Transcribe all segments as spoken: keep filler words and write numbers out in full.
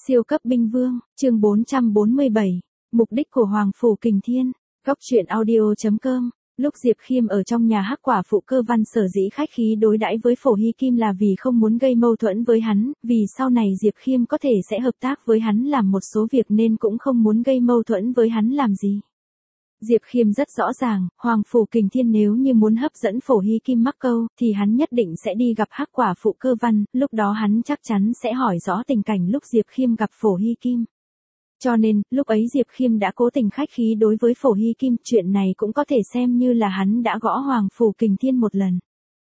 Siêu cấp binh vương, chương bốn trăm bốn mươi bảy, mục đích của Hoàng Phủ Kình Thiên, góc truyện audio.com. Lúc Diệp Khiêm ở trong nhà Hắc Quả Phụ Cơ Văn sở dĩ khách khí đối đãi với Phổ Hy Kim là vì không muốn gây mâu thuẫn với hắn, vì sau này Diệp Khiêm có thể sẽ hợp tác với hắn làm một số việc nên cũng không muốn gây mâu thuẫn với hắn làm gì. Diệp Khiêm rất rõ ràng, Hoàng Phủ Kình Thiên nếu như muốn hấp dẫn Phổ Hy Kim mắc câu, thì hắn nhất định sẽ đi gặp Hắc Quả Phụ Cơ Văn, lúc đó hắn chắc chắn sẽ hỏi rõ tình cảnh lúc Diệp Khiêm gặp Phổ Hy Kim. Cho nên, lúc ấy Diệp Khiêm đã cố tình khách khí đối với Phổ Hy Kim, chuyện này cũng có thể xem như là hắn đã gõ Hoàng Phủ Kình Thiên một lần.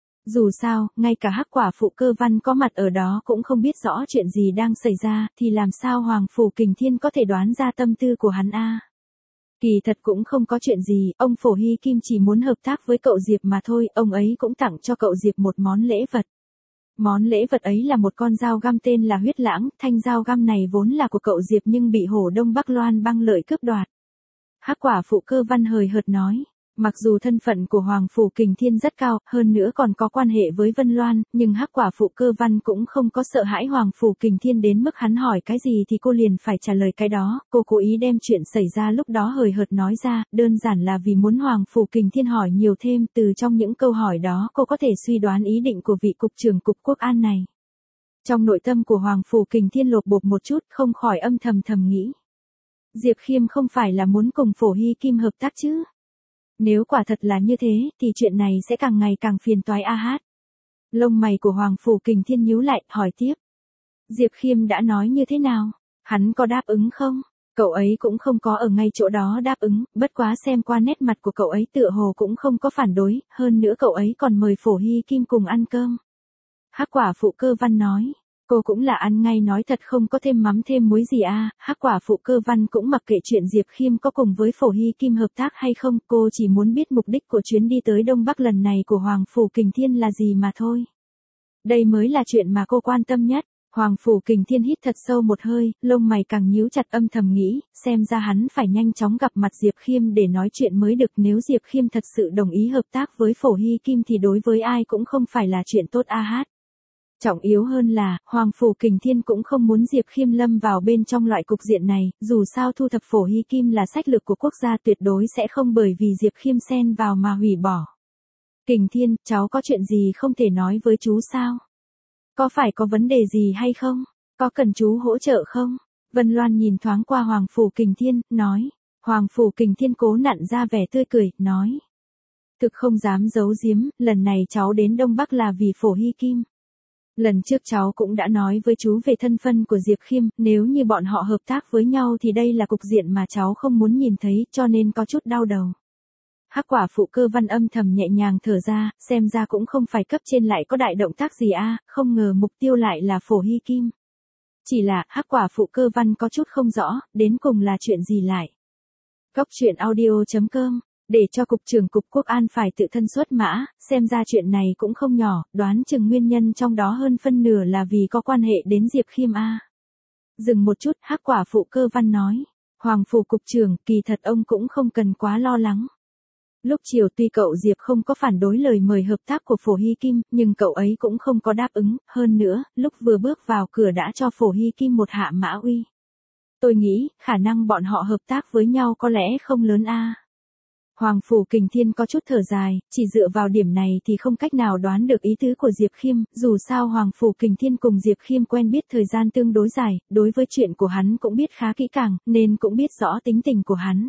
Dù sao, ngay cả Hắc Quả Phụ Cơ Văn có mặt ở đó cũng không biết rõ chuyện gì đang xảy ra, thì làm sao Hoàng Phủ Kình Thiên có thể đoán ra tâm tư của hắn a? Kỳ thật cũng không có chuyện gì, ông Phổ Hy Kim chỉ muốn hợp tác với cậu Diệp mà thôi, ông ấy cũng tặng cho cậu Diệp một món lễ vật. Món lễ vật ấy là một con dao găm tên là Huyết Lãng, thanh dao găm này vốn là của cậu Diệp nhưng bị Hổ Đông Bắc Loan Băng Lợi cướp đoạt. Hắc Quả Phụ Cơ Văn hời hợt nói, mặc dù thân phận của Hoàng Phủ Kình Thiên rất cao, hơn nữa còn có quan hệ với Vân Loan, nhưng Hắc Quả Phụ Cơ Văn cũng không có sợ hãi Hoàng Phủ Kình Thiên đến mức hắn hỏi cái gì thì cô liền phải trả lời cái đó, cô cố ý đem chuyện xảy ra lúc đó hời hợt nói ra, đơn giản là vì muốn Hoàng Phủ Kình Thiên hỏi nhiều thêm, từ trong những câu hỏi đó cô có thể suy đoán ý định của vị cục trưởng cục Quốc An này. Trong nội tâm của Hoàng Phủ Kình Thiên lột bột một chút, không khỏi âm thầm thầm nghĩ. Diệp Khiêm không phải là muốn cùng Phổ Hy Kim hợp tác chứ? Nếu quả thật là như thế, thì chuyện này sẽ càng ngày càng phiền toái a hát. Lông mày của Hoàng Phủ Kình Thiên nhíu lại, hỏi tiếp. Diệp Khiêm đã nói như thế nào? Hắn có đáp ứng không? Cậu ấy cũng không có ở ngay chỗ đó đáp ứng, bất quá xem qua nét mặt của cậu ấy tựa hồ cũng không có phản đối, hơn nữa cậu ấy còn mời Phổ Hy Kim cùng ăn cơm. Hắc Quả Phụ Cơ Văn nói. Cô cũng là ăn ngay nói thật không có thêm mắm thêm muối gì à, Hắc Quả Phụ Cơ Văn cũng mặc kệ chuyện Diệp Khiêm có cùng với Phổ Hy Kim hợp tác hay không, cô chỉ muốn biết mục đích của chuyến đi tới Đông Bắc lần này của Hoàng Phủ Kình Thiên là gì mà thôi. Đây mới là chuyện mà cô quan tâm nhất. Hoàng Phủ Kình Thiên hít thật sâu một hơi, lông mày càng nhíu chặt âm thầm nghĩ, xem ra hắn phải nhanh chóng gặp mặt Diệp Khiêm để nói chuyện mới được, nếu Diệp Khiêm thật sự đồng ý hợp tác với Phổ Hy Kim thì đối với ai cũng không phải là chuyện tốt a hát. Trọng yếu hơn là, Hoàng Phủ Kình Thiên cũng không muốn Diệp Khiêm lâm vào bên trong loại cục diện này, dù sao thu thập Phổ Hy Kim là sách lược của quốc gia tuyệt đối sẽ không bởi vì Diệp Khiêm xen vào mà hủy bỏ. Kình Thiên, cháu có chuyện gì không thể nói với chú sao? Có phải có vấn đề gì hay không? Có cần chú hỗ trợ không? Vân Loan nhìn thoáng qua Hoàng Phủ Kình Thiên, nói. Hoàng Phủ Kình Thiên cố nặn ra vẻ tươi cười, nói. Thực không dám giấu giếm, lần này cháu đến Đông Bắc là vì Phổ Hy Kim. Lần trước cháu cũng đã nói với chú về thân phận của Diệp Khiêm, nếu như bọn họ hợp tác với nhau thì đây là cục diện mà cháu không muốn nhìn thấy, cho nên có chút đau đầu. Hắc Quả Phụ Cơ Văn âm thầm nhẹ nhàng thở ra, xem ra cũng không phải cấp trên lại có đại động tác gì a, không ngờ mục tiêu lại là Phổ Hy Kim. Chỉ là, Hắc Quả Phụ Cơ Văn có chút không rõ, đến cùng là chuyện gì lại. Góc truyện audio.com. Để cho cục trưởng cục Quốc An phải tự thân xuất mã, xem ra chuyện này cũng không nhỏ, đoán chừng nguyên nhân trong đó hơn phân nửa là vì có quan hệ đến Diệp Khiêm a. Dừng một chút, Hắc Quả Phụ Cơ Văn nói, Hoàng Phủ cục trưởng, kỳ thật ông cũng không cần quá lo lắng. Lúc chiều tuy cậu Diệp không có phản đối lời mời hợp tác của Phổ Hy Kim, nhưng cậu ấy cũng không có đáp ứng, hơn nữa, lúc vừa bước vào cửa đã cho Phổ Hy Kim một hạ mã uy. Tôi nghĩ, khả năng bọn họ hợp tác với nhau có lẽ không lớn a. Hoàng Phủ Kình Thiên có chút thở dài, chỉ dựa vào điểm này thì không cách nào đoán được ý tứ của Diệp Khiêm, dù sao Hoàng Phủ Kình Thiên cùng Diệp Khiêm quen biết thời gian tương đối dài, đối với chuyện của hắn cũng biết khá kỹ càng, nên cũng biết rõ tính tình của hắn.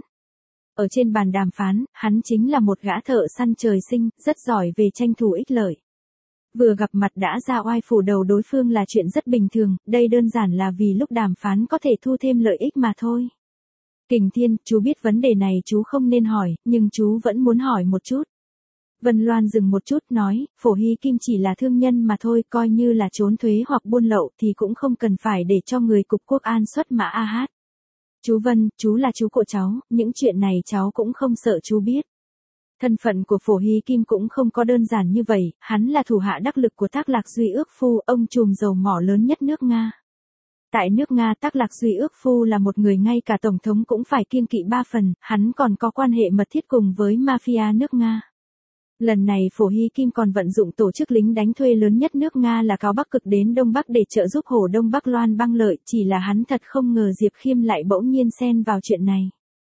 Ở trên bàn đàm phán, hắn chính là một gã thợ săn trời sinh, rất giỏi về tranh thủ ích lợi. Vừa gặp mặt đã ra oai phủ đầu đối phương là chuyện rất bình thường, đây đơn giản là vì lúc đàm phán có thể thu thêm lợi ích mà thôi. Kình Thiên, chú biết vấn đề này chú không nên hỏi, nhưng chú vẫn muốn hỏi một chút. Vân Loan dừng một chút nói, Phổ Hy Kim chỉ là thương nhân mà thôi, coi như là trốn thuế hoặc buôn lậu thì cũng không cần phải để cho người cục Quốc An xuất mã a hát. Chú Vân, chú là chú của cháu, những chuyện này cháu cũng không sợ chú biết. Thân phận của Phổ Hy Kim cũng không có đơn giản như vậy, hắn là thủ hạ đắc lực của Tác Lạc Duy Ước Phu, ông trùm dầu mỏ lớn nhất nước Nga. Tại nước Nga Tác Lạc Duy Ước Phu là một người ngay cả Tổng thống cũng phải kiêng kỵ ba phần, hắn còn có quan hệ mật thiết cùng với mafia nước Nga. Lần này Phổ Hy Kim còn vận dụng tổ chức lính đánh thuê lớn nhất nước Nga là Cao Bắc Cực đến Đông Bắc để trợ giúp Hồ Đông Bắc Loan Băng Lợi, chỉ là hắn thật không ngờ Diệp Khiêm lại bỗng nhiên xen vào chuyện này.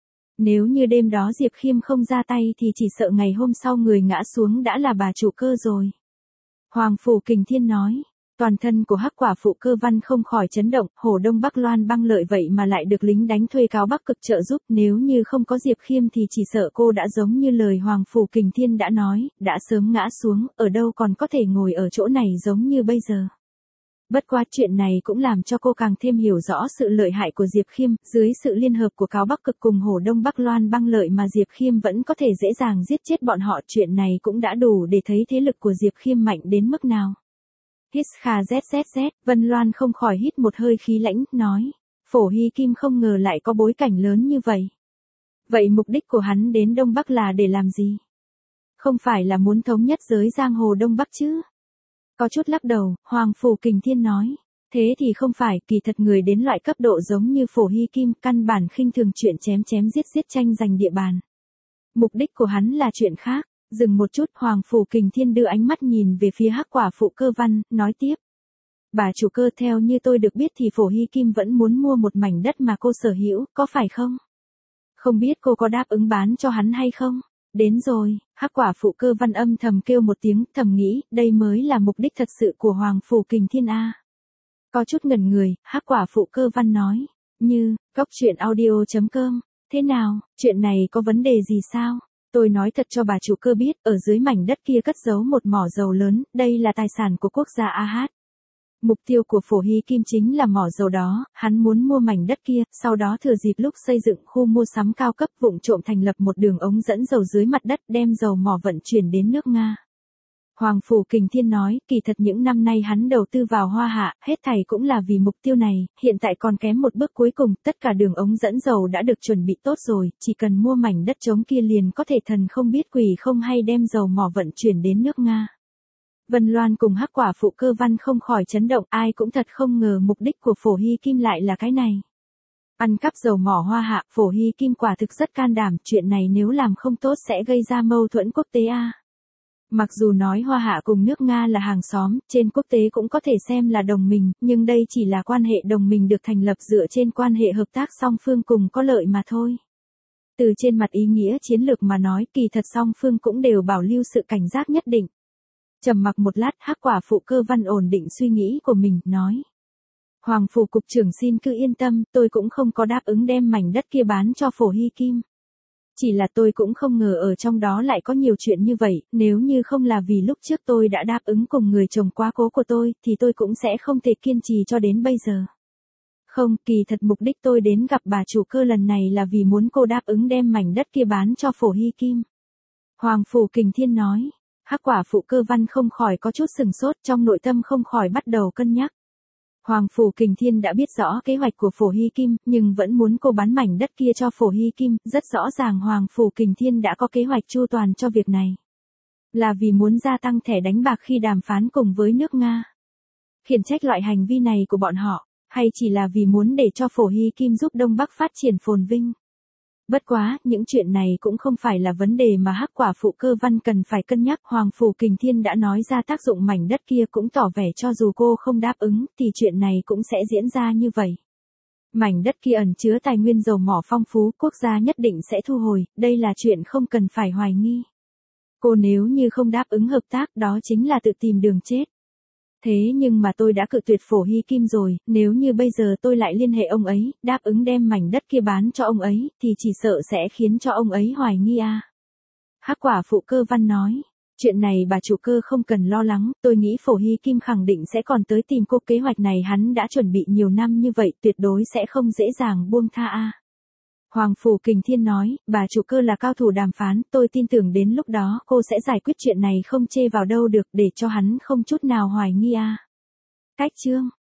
Nếu như đêm đó Diệp Khiêm không ra tay thì chỉ sợ ngày hôm sau người ngã xuống đã là bà chủ cơ rồi. Hoàng Phủ Kình Thiên nói. Toàn thân của Hắc Quả Phụ Cơ Văn không khỏi chấn động, Hồ Đông Bắc Loan Băng Lợi vậy mà lại được lính đánh thuê Cao Bắc Cực trợ giúp, nếu như không có Diệp Khiêm thì chỉ sợ cô đã giống như lời Hoàng Phủ Kình Thiên đã nói, đã sớm ngã xuống, ở đâu còn có thể ngồi ở chỗ này giống như bây giờ. Bất quá chuyện này cũng làm cho cô càng thêm hiểu rõ sự lợi hại của Diệp Khiêm, dưới sự liên hợp của Cao Bắc Cực cùng Hồ Đông Bắc Loan Băng Lợi mà Diệp Khiêm vẫn có thể dễ dàng giết chết bọn họ, chuyện này cũng đã đủ để thấy thế lực của Diệp Khiêm mạnh đến mức nào. Hít kha zzz, Vân Loan không khỏi hít một hơi khí lãnh, nói. Phổ Hy Kim không ngờ lại có bối cảnh lớn như vậy. Vậy mục đích của hắn đến Đông Bắc là để làm gì? Không phải là muốn thống nhất giới giang hồ Đông Bắc chứ? Có chút lắc đầu, Hoàng Phủ Kình Thiên nói. Thế thì không phải, kỳ thật người đến loại cấp độ giống như Phổ Hy Kim, căn bản khinh thường chuyện chém chém giết giết tranh giành địa bàn. Mục đích của hắn là chuyện khác. Dừng một chút, Hoàng Phủ Kình Thiên đưa ánh mắt nhìn về phía Hắc Quả Phụ Cơ Văn, nói tiếp. Bà chủ cơ, theo như tôi được biết thì Phổ Hy Kim vẫn muốn mua một mảnh đất mà cô sở hữu, có phải không? Không biết cô có đáp ứng bán cho hắn hay không? Đến rồi, Hắc Quả Phụ Cơ Văn âm thầm kêu một tiếng, thầm nghĩ, đây mới là mục đích thật sự của Hoàng Phủ Kình Thiên A. Có chút ngẩn người, Hắc Quả Phụ Cơ Văn nói, như, góc chuyện audio chấm com, thế nào, chuyện này có vấn đề gì sao? Tôi nói thật cho bà chủ cơ biết, ở dưới mảnh đất kia cất giấu một mỏ dầu lớn, đây là tài sản của quốc gia a hát. Mục tiêu của Phổ Hy Kim chính là mỏ dầu đó, hắn muốn mua mảnh đất kia, sau đó thừa dịp lúc xây dựng khu mua sắm cao cấp vụng trộm thành lập một đường ống dẫn dầu dưới mặt đất đem dầu mỏ vận chuyển đến nước Nga. Hoàng Phủ Kình Thiên nói, kỳ thật những năm nay hắn đầu tư vào Hoa Hạ, hết thảy cũng là vì mục tiêu này, hiện tại còn kém một bước cuối cùng, tất cả đường ống dẫn dầu đã được chuẩn bị tốt rồi, chỉ cần mua mảnh đất trống kia liền có thể thần không biết quỷ không hay đem dầu mỏ vận chuyển đến nước Nga. Vân Loan cùng Hắc Quả Phụ Cơ Văn không khỏi chấn động, ai cũng thật không ngờ mục đích của Phổ Hy Kim lại là cái này. Ăn cắp dầu mỏ Hoa Hạ, Phổ Hy Kim quả thực rất can đảm, chuyện này nếu làm không tốt sẽ gây ra mâu thuẫn quốc tế a. Mặc dù nói Hoa Hạ cùng nước Nga là hàng xóm, trên quốc tế cũng có thể xem là đồng minh, nhưng đây chỉ là quan hệ đồng minh được thành lập dựa trên quan hệ hợp tác song phương cùng có lợi mà thôi. Từ trên mặt ý nghĩa chiến lược mà nói, kỳ thật song phương cũng đều bảo lưu sự cảnh giác nhất định. Trầm mặc một lát, Hắc Quả Phụ Cơ Văn ổn định suy nghĩ của mình, nói. Hoàng Phủ Cục trưởng xin cứ yên tâm, tôi cũng không có đáp ứng đem mảnh đất kia bán cho Phổ Hy Kim. Chỉ là tôi cũng không ngờ ở trong đó lại có nhiều chuyện như vậy, nếu như không là vì lúc trước tôi đã đáp ứng cùng người chồng quá cố của tôi, thì tôi cũng sẽ không thể kiên trì cho đến bây giờ. Không, kỳ thật mục đích tôi đến gặp bà chủ cơ lần này là vì muốn cô đáp ứng đem mảnh đất kia bán cho Phổ Hy Kim. Hoàng Phủ Kình Thiên nói, Hắc Quả Phụ Cơ Văn không khỏi có chút sừng sốt, trong nội tâm không khỏi bắt đầu cân nhắc. Hoàng Phủ Kình Thiên đã biết rõ kế hoạch của Phổ Hy Kim, nhưng vẫn muốn cô bán mảnh đất kia cho Phổ Hy Kim, rất rõ ràng Hoàng Phủ Kình Thiên đã có kế hoạch chu toàn cho việc này. Là vì muốn gia tăng thẻ đánh bạc khi đàm phán cùng với nước Nga. Khiển trách loại hành vi này của bọn họ, hay chỉ là vì muốn để cho Phổ Hy Kim giúp Đông Bắc phát triển phồn vinh. Bất quá, những chuyện này cũng không phải là vấn đề mà Hắc Quả Phụ Cơ Văn cần phải cân nhắc. Hoàng Phủ Kình Thiên đã nói ra tác dụng mảnh đất kia cũng tỏ vẻ cho dù cô không đáp ứng, thì chuyện này cũng sẽ diễn ra như vậy. Mảnh đất kia ẩn chứa tài nguyên dầu mỏ phong phú, quốc gia nhất định sẽ thu hồi, đây là chuyện không cần phải hoài nghi. Cô nếu như không đáp ứng hợp tác đó chính là tự tìm đường chết. Thế nhưng mà tôi đã cự tuyệt Phổ Hy Kim rồi, nếu như bây giờ tôi lại liên hệ ông ấy, đáp ứng đem mảnh đất kia bán cho ông ấy, thì chỉ sợ sẽ khiến cho ông ấy hoài nghi à. Hắc Quả Phụ Cơ Văn nói, chuyện này bà chủ cơ không cần lo lắng, tôi nghĩ Phổ Hy Kim khẳng định sẽ còn tới tìm cô, kế hoạch này hắn đã chuẩn bị nhiều năm như vậy, tuyệt đối sẽ không dễ dàng buông tha à. Hoàng Phủ Kình Thiên nói, bà chủ cơ là cao thủ đàm phán, tôi tin tưởng đến lúc đó cô sẽ giải quyết chuyện này không chê vào đâu được, để cho hắn không chút nào hoài nghi à. Cách chương